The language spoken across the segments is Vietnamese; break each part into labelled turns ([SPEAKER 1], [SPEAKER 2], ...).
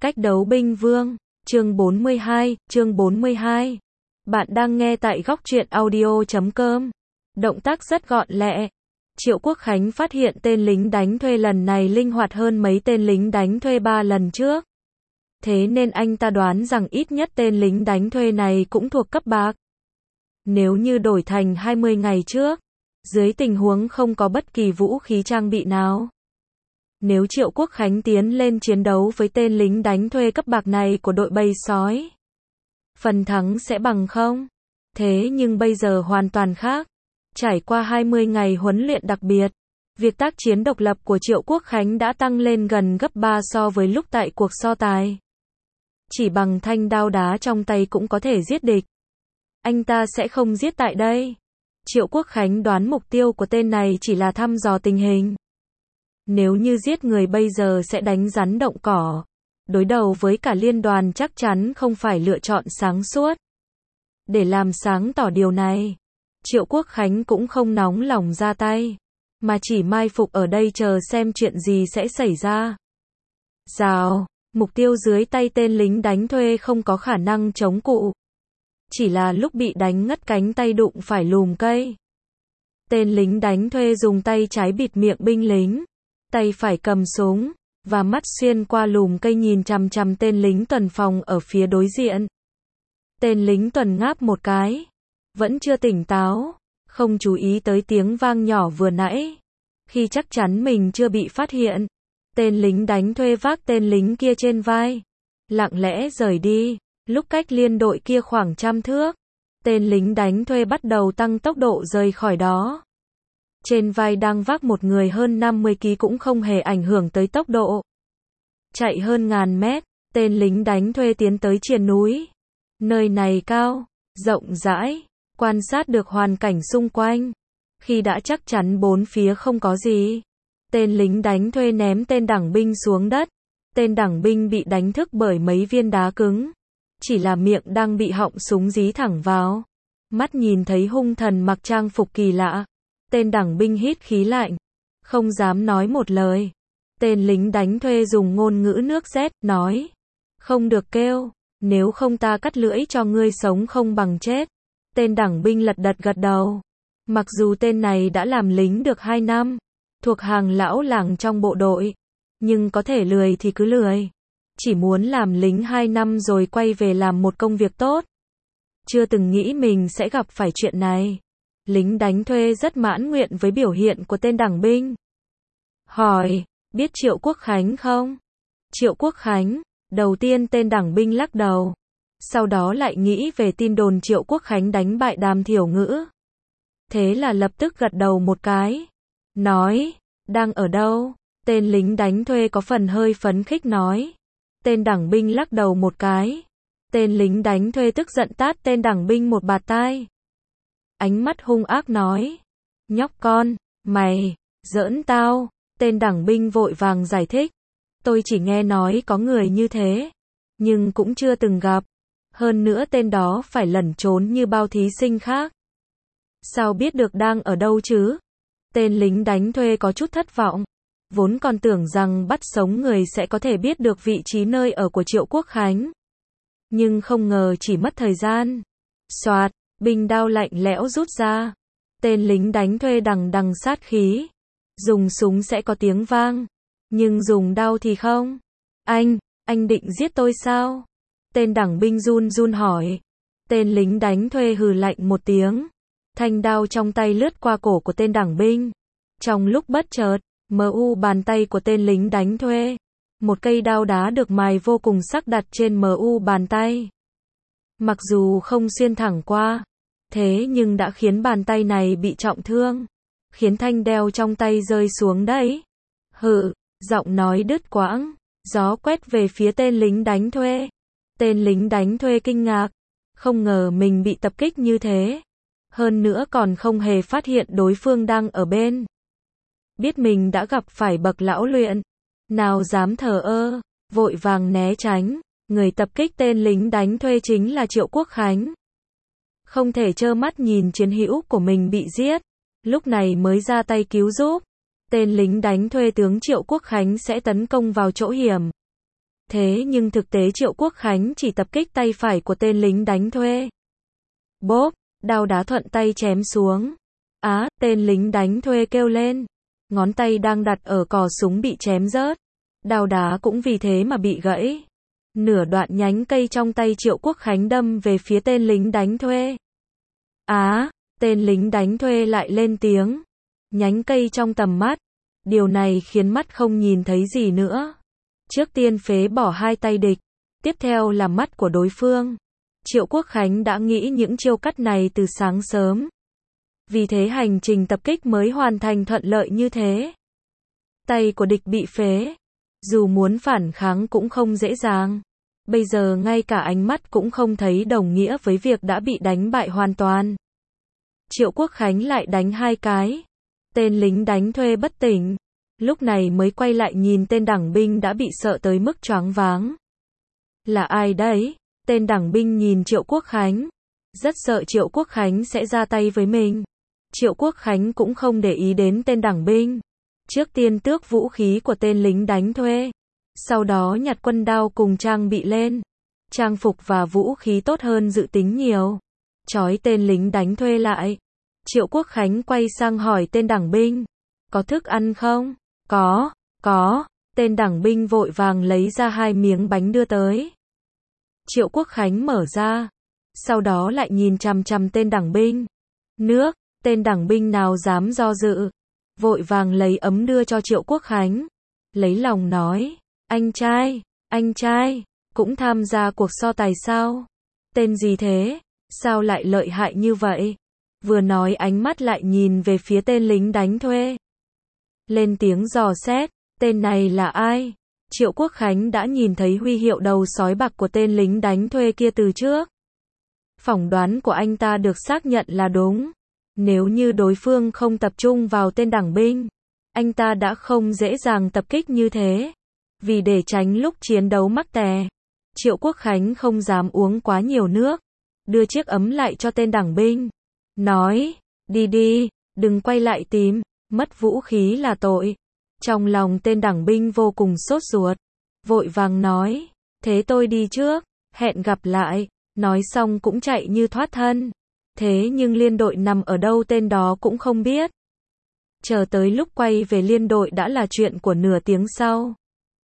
[SPEAKER 1] Cách đấu binh vương, chương 42. Bạn đang nghe tại góc truyện audio.com. Động tác rất gọn lẹ. Triệu Quốc Khánh phát hiện tên lính đánh thuê lần này linh hoạt hơn mấy tên lính đánh thuê 3 lần trước. Thế nên anh ta đoán rằng ít nhất tên lính đánh thuê này cũng thuộc cấp bạc. Nếu như đổi thành 20 ngày trước, dưới tình huống không có bất kỳ vũ khí trang bị nào, nếu Triệu Quốc Khánh tiến lên chiến đấu với tên lính đánh thuê cấp bạc này của đội bầy sói, phần thắng sẽ bằng không. Thế nhưng bây giờ hoàn toàn khác. Trải qua 20 ngày huấn luyện đặc biệt, việc tác chiến độc lập của Triệu Quốc Khánh đã tăng lên gần gấp 3 so với lúc tại cuộc so tài. Chỉ bằng thanh đao đá trong tay cũng có thể giết địch. Anh ta sẽ không giết tại đây. Triệu Quốc Khánh đoán mục tiêu của tên này chỉ là thăm dò tình hình. Nếu như giết người bây giờ sẽ đánh rắn động cỏ. Đối đầu với cả liên đoàn chắc chắn không phải lựa chọn sáng suốt. Để làm sáng tỏ điều này, Triệu Quốc Khánh cũng không nóng lòng ra tay, mà chỉ mai phục ở đây chờ xem chuyện gì sẽ xảy ra. Rào, mục tiêu dưới tay tên lính đánh thuê không có khả năng chống cự. Chỉ là lúc bị đánh ngất cánh tay đụng phải lùm cây. Tên lính đánh thuê dùng tay trái bịt miệng binh lính, tay phải cầm súng, và mắt xuyên qua lùm cây nhìn chằm chằm tên lính tuần phòng ở phía đối diện. Tên lính tuần ngáp một cái, vẫn chưa tỉnh táo, không chú ý tới tiếng vang nhỏ vừa nãy. Khi chắc chắn mình chưa bị phát hiện, tên lính đánh thuê vác tên lính kia trên vai, lặng lẽ rời đi. Lúc cách liên đội kia khoảng 100 thước, tên lính đánh thuê bắt đầu tăng tốc độ rời khỏi đó. Trên vai đang vác một người hơn 50 kg cũng không hề ảnh hưởng tới tốc độ. Chạy hơn ngàn mét, tên lính đánh thuê tiến tới triền núi. Nơi này cao, rộng rãi, quan sát được hoàn cảnh xung quanh. Khi đã chắc chắn bốn phía không có gì, tên lính đánh thuê ném tên đẳng binh xuống đất. Tên đẳng binh bị đánh thức bởi mấy viên đá cứng. Chỉ là miệng đang bị họng súng dí thẳng vào. Mắt nhìn thấy hung thần mặc trang phục kỳ lạ. Tên đẳng binh hít khí lạnh, không dám nói một lời. Tên lính đánh thuê dùng ngôn ngữ nước rét, nói: không được kêu, nếu không ta cắt lưỡi cho ngươi sống không bằng chết. Tên đẳng binh gật đầu. Mặc dù tên này đã làm lính được 2 năm, thuộc hàng lão làng trong bộ đội, nhưng có thể lười thì cứ lười. Chỉ muốn làm lính 2 năm rồi quay về làm một công việc tốt. Chưa từng nghĩ mình sẽ gặp phải chuyện này. Lính đánh thuê rất mãn nguyện với biểu hiện của tên đẳng binh. Hỏi, biết Triệu Quốc Khánh không? Triệu Quốc Khánh, đầu tiên tên đẳng binh lắc đầu. Sau đó lại nghĩ về tin đồn Triệu Quốc Khánh đánh bại Đàm Thiểu Ngữ. Thế là lập tức gật đầu một cái. Nói, đang ở đâu? Tên lính đánh thuê có phần hơi phấn khích nói. Tên đẳng binh lắc đầu một cái. Tên lính đánh thuê tức giận tát tên đẳng binh một bạt tai. Ánh mắt hung ác nói: nhóc con, mày, giỡn tao. Tên đẳng binh vội vàng giải thích: tôi chỉ nghe nói có người như thế, nhưng cũng chưa từng gặp. Hơn nữa tên đó phải lẩn trốn như bao thí sinh khác. Sao biết được đang ở đâu chứ? Tên lính đánh thuê có chút thất vọng. Vốn còn tưởng rằng bắt sống người sẽ có thể biết được vị trí nơi ở của Triệu Quốc Khánh. Nhưng không ngờ chỉ mất thời gian. Soạt, binh đao lạnh lẽo rút ra. Tên lính đánh thuê đằng sát khí. Dùng súng sẽ có tiếng vang, nhưng dùng đao thì không. Anh định giết tôi sao? Tên đẳng binh run hỏi. Tên lính đánh thuê hừ lạnh một tiếng. Thanh đao trong tay lướt qua cổ của tên đẳng binh. Trong lúc bất chợt, bàn tay của tên lính đánh thuê. Một cây đao đá được mài vô cùng sắc đặt trên bàn tay. Mặc dù không xuyên thẳng qua, thế nhưng đã khiến bàn tay này bị trọng thương. Khiến thanh đao trong tay rơi xuống đấy. Hự, giọng nói đứt quãng. Gió quét về phía tên lính đánh thuê. Tên lính đánh thuê kinh ngạc. Không ngờ mình bị tập kích như thế. Hơn nữa còn không hề phát hiện đối phương đang ở bên. Biết mình đã gặp phải bậc lão luyện. Nào dám thờ ơ, vội vàng né tránh. Người tập kích tên lính đánh thuê chính là Triệu Quốc Khánh. Không thể trơ mắt nhìn chiến hữu của mình bị giết. Lúc này mới ra tay cứu giúp. Tên lính đánh thuê tướng Triệu Quốc Khánh sẽ tấn công vào chỗ hiểm. Thế nhưng thực tế Triệu Quốc Khánh chỉ tập kích tay phải của tên lính đánh thuê. Bốp, đao đá thuận tay chém xuống. Á, tên lính đánh thuê kêu lên. Ngón tay đang đặt ở cò súng bị chém rớt. Đao đá cũng vì thế mà bị gãy. Nửa đoạn nhánh cây trong tay Triệu Quốc Khánh đâm về phía tên lính đánh thuê. Á, tên lính đánh thuê lại lên tiếng. Nhánh cây trong tầm mắt. Điều này khiến mắt không nhìn thấy gì nữa. Trước tiên phế bỏ hai tay địch. Tiếp theo là mắt của đối phương. Triệu Quốc Khánh đã nghĩ những chiêu cắt này từ sáng sớm. Vì thế hành trình tập kích mới hoàn thành thuận lợi như thế. Tay của địch bị phế. Dù muốn phản kháng cũng không dễ dàng. Bây giờ ngay cả ánh mắt cũng không thấy đồng nghĩa với việc đã bị đánh bại hoàn toàn. Triệu Quốc Khánh lại đánh hai cái. Tên lính đánh thuê bất tỉnh. Lúc này mới quay lại nhìn tên đẳng binh đã bị sợ tới mức choáng váng. Là ai đấy? Tên đẳng binh nhìn Triệu Quốc Khánh. Rất sợ Triệu Quốc Khánh sẽ ra tay với mình. Triệu Quốc Khánh cũng không để ý đến tên đẳng binh. Trước tiên tước vũ khí của tên lính đánh thuê. Sau đó nhặt quân đao cùng trang bị lên. Trang phục và vũ khí tốt hơn dự tính nhiều. Trói tên lính đánh thuê lại. Triệu Quốc Khánh quay sang hỏi tên đẳng binh. Có thức ăn không? Có. Tên đẳng binh vội vàng lấy ra hai miếng bánh đưa tới. Triệu Quốc Khánh mở ra. Sau đó lại nhìn chằm chằm tên đẳng binh. Nước, tên đẳng binh nào dám do dự. Vội vàng lấy ấm đưa cho Triệu Quốc Khánh. Lấy lòng nói. Anh trai, cũng tham gia cuộc so tài sao? Tên gì thế? Sao lại lợi hại như vậy? Vừa nói ánh mắt lại nhìn về phía tên lính đánh thuê. Lên tiếng dò xét, tên này là ai? Triệu Quốc Khánh đã nhìn thấy huy hiệu đầu sói bạc của tên lính đánh thuê kia từ trước. Phỏng đoán của anh ta được xác nhận là đúng. Nếu như đối phương không tập trung vào tên đẳng binh, anh ta đã không dễ dàng tập kích như thế. Vì để tránh lúc chiến đấu mắc tè, Triệu Quốc Khánh không dám uống quá nhiều nước. Đưa chiếc ấm lại cho tên đẳng binh. Nói, đi, đừng quay lại tìm, mất vũ khí là tội. Trong lòng tên đẳng binh vô cùng sốt ruột. Vội vàng nói, thế tôi đi trước, hẹn gặp lại. Nói xong cũng chạy như thoát thân. Thế nhưng liên đội nằm ở đâu tên đó cũng không biết. Chờ tới lúc quay về liên đội đã là chuyện của nửa tiếng sau.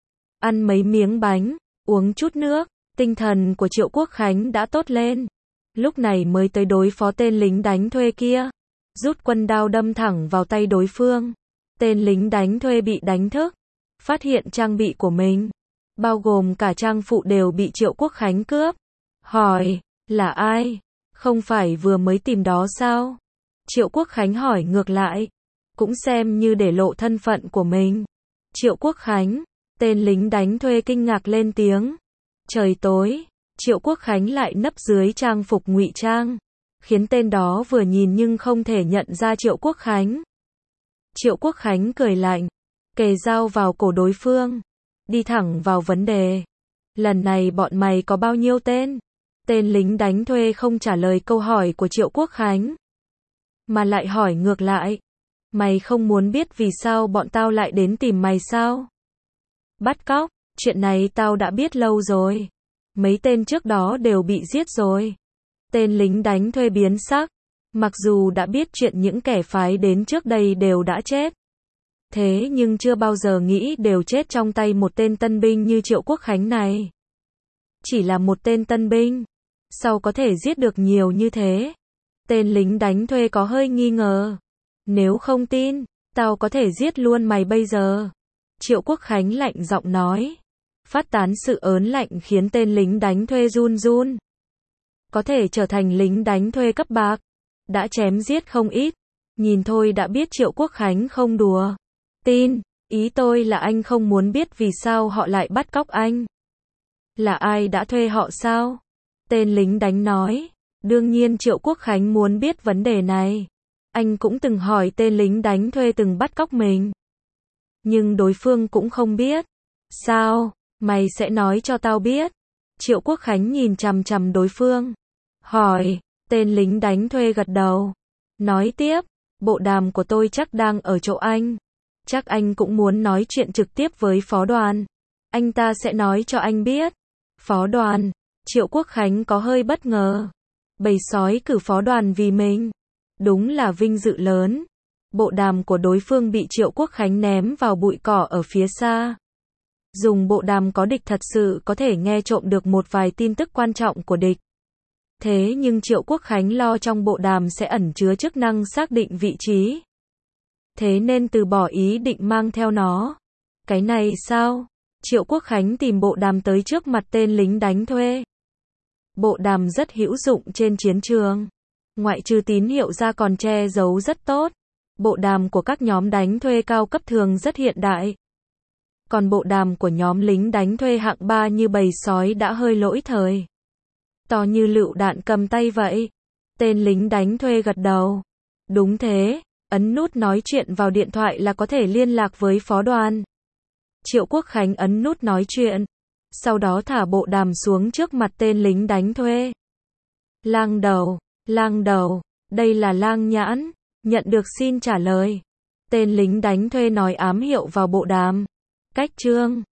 [SPEAKER 1] Ăn mấy miếng bánh, uống chút nước, tinh thần của Triệu Quốc Khánh đã tốt lên. Lúc này mới tới đối phó tên lính đánh thuê kia. Rút quân đao đâm thẳng vào tay đối phương. Tên lính đánh thuê bị đánh thức. Phát hiện trang bị của mình, bao gồm cả trang phụ đều bị Triệu Quốc Khánh cướp. Hỏi, là ai? Không phải vừa mới tìm đó sao? Triệu Quốc Khánh hỏi ngược lại. Cũng xem như để lộ thân phận của mình. Triệu Quốc Khánh, tên lính đánh thuê kinh ngạc lên tiếng. Trời tối, Triệu Quốc Khánh lại nấp dưới trang phục ngụy trang, khiến tên đó vừa nhìn nhưng không thể nhận ra Triệu Quốc Khánh. Triệu Quốc Khánh cười lạnh, kề dao vào cổ đối phương, đi thẳng vào vấn đề. Lần này bọn mày có bao nhiêu tên? Tên lính đánh thuê không trả lời câu hỏi của Triệu Quốc Khánh, mà lại hỏi ngược lại. Mày không muốn biết vì sao bọn tao lại đến tìm mày sao? Bắt cóc, chuyện này tao đã biết lâu rồi. Mấy tên trước đó đều bị giết rồi. Tên lính đánh thuê biến sắc. Mặc dù đã biết chuyện những kẻ phái đến trước đây đều đã chết. Thế nhưng chưa bao giờ nghĩ đều chết trong tay một tên tân binh như Triệu Quốc Khánh này. Chỉ là một tên tân binh, sao có thể giết được nhiều như thế? Tên lính đánh thuê có hơi nghi ngờ. Nếu không tin, tao có thể giết luôn mày bây giờ. Triệu Quốc Khánh lạnh giọng nói. Phát tán sự ớn lạnh khiến tên lính đánh thuê run run. Có thể trở thành lính đánh thuê cấp bạc. Đã chém giết không ít. Nhìn thôi đã biết Triệu Quốc Khánh không đùa. Tin, ý tôi là anh không muốn biết vì sao họ lại bắt cóc anh. Là ai đã thuê họ sao? Tên lính đánh nói. Đương nhiên Triệu Quốc Khánh muốn biết vấn đề này. Anh cũng từng hỏi tên lính đánh thuê từng bắt cóc mình. Nhưng đối phương cũng không biết. Sao? Mày sẽ nói cho tao biết. Triệu Quốc Khánh nhìn chằm chằm đối phương. Hỏi. Tên lính đánh thuê gật đầu. Nói tiếp. Bộ đàm của tôi chắc đang ở chỗ anh. Chắc anh cũng muốn nói chuyện trực tiếp với phó đoàn. anh ta sẽ nói cho anh biết. Phó đoàn, Triệu Quốc Khánh có hơi bất ngờ. Bầy sói cử phó đoàn vì mình. Đúng là vinh dự lớn. Bộ đàm của đối phương bị Triệu Quốc Khánh ném vào bụi cỏ ở phía xa. Dùng bộ đàm có địch thật sự có thể nghe trộm được một vài tin tức quan trọng của địch. Thế nhưng Triệu Quốc Khánh lo trong bộ đàm sẽ ẩn chứa chức năng xác định vị trí. Thế nên từ bỏ ý định mang theo nó. Cái này sao? Triệu Quốc Khánh tìm bộ đàm tới trước mặt tên lính đánh thuê. Bộ đàm rất hữu dụng trên chiến trường. Ngoại trừ tín hiệu ra còn che giấu rất tốt. Bộ đàm của các nhóm đánh thuê cao cấp thường rất hiện đại. Còn bộ đàm của nhóm lính đánh thuê hạng 3 như bầy sói đã hơi lỗi thời. To như lựu đạn cầm tay vậy. Tên lính đánh thuê gật đầu. Đúng thế, ấn nút nói chuyện vào điện thoại là có thể liên lạc với phó đoàn. Triệu Quốc Khánh ấn nút nói chuyện. Sau đó thả bộ đàm xuống trước mặt tên lính đánh thuê. Lang đầu, đây là Lang Nhãn. Nhận được xin trả lời. Tên lính đánh thuê nói ám hiệu vào bộ đàm. Cách chương.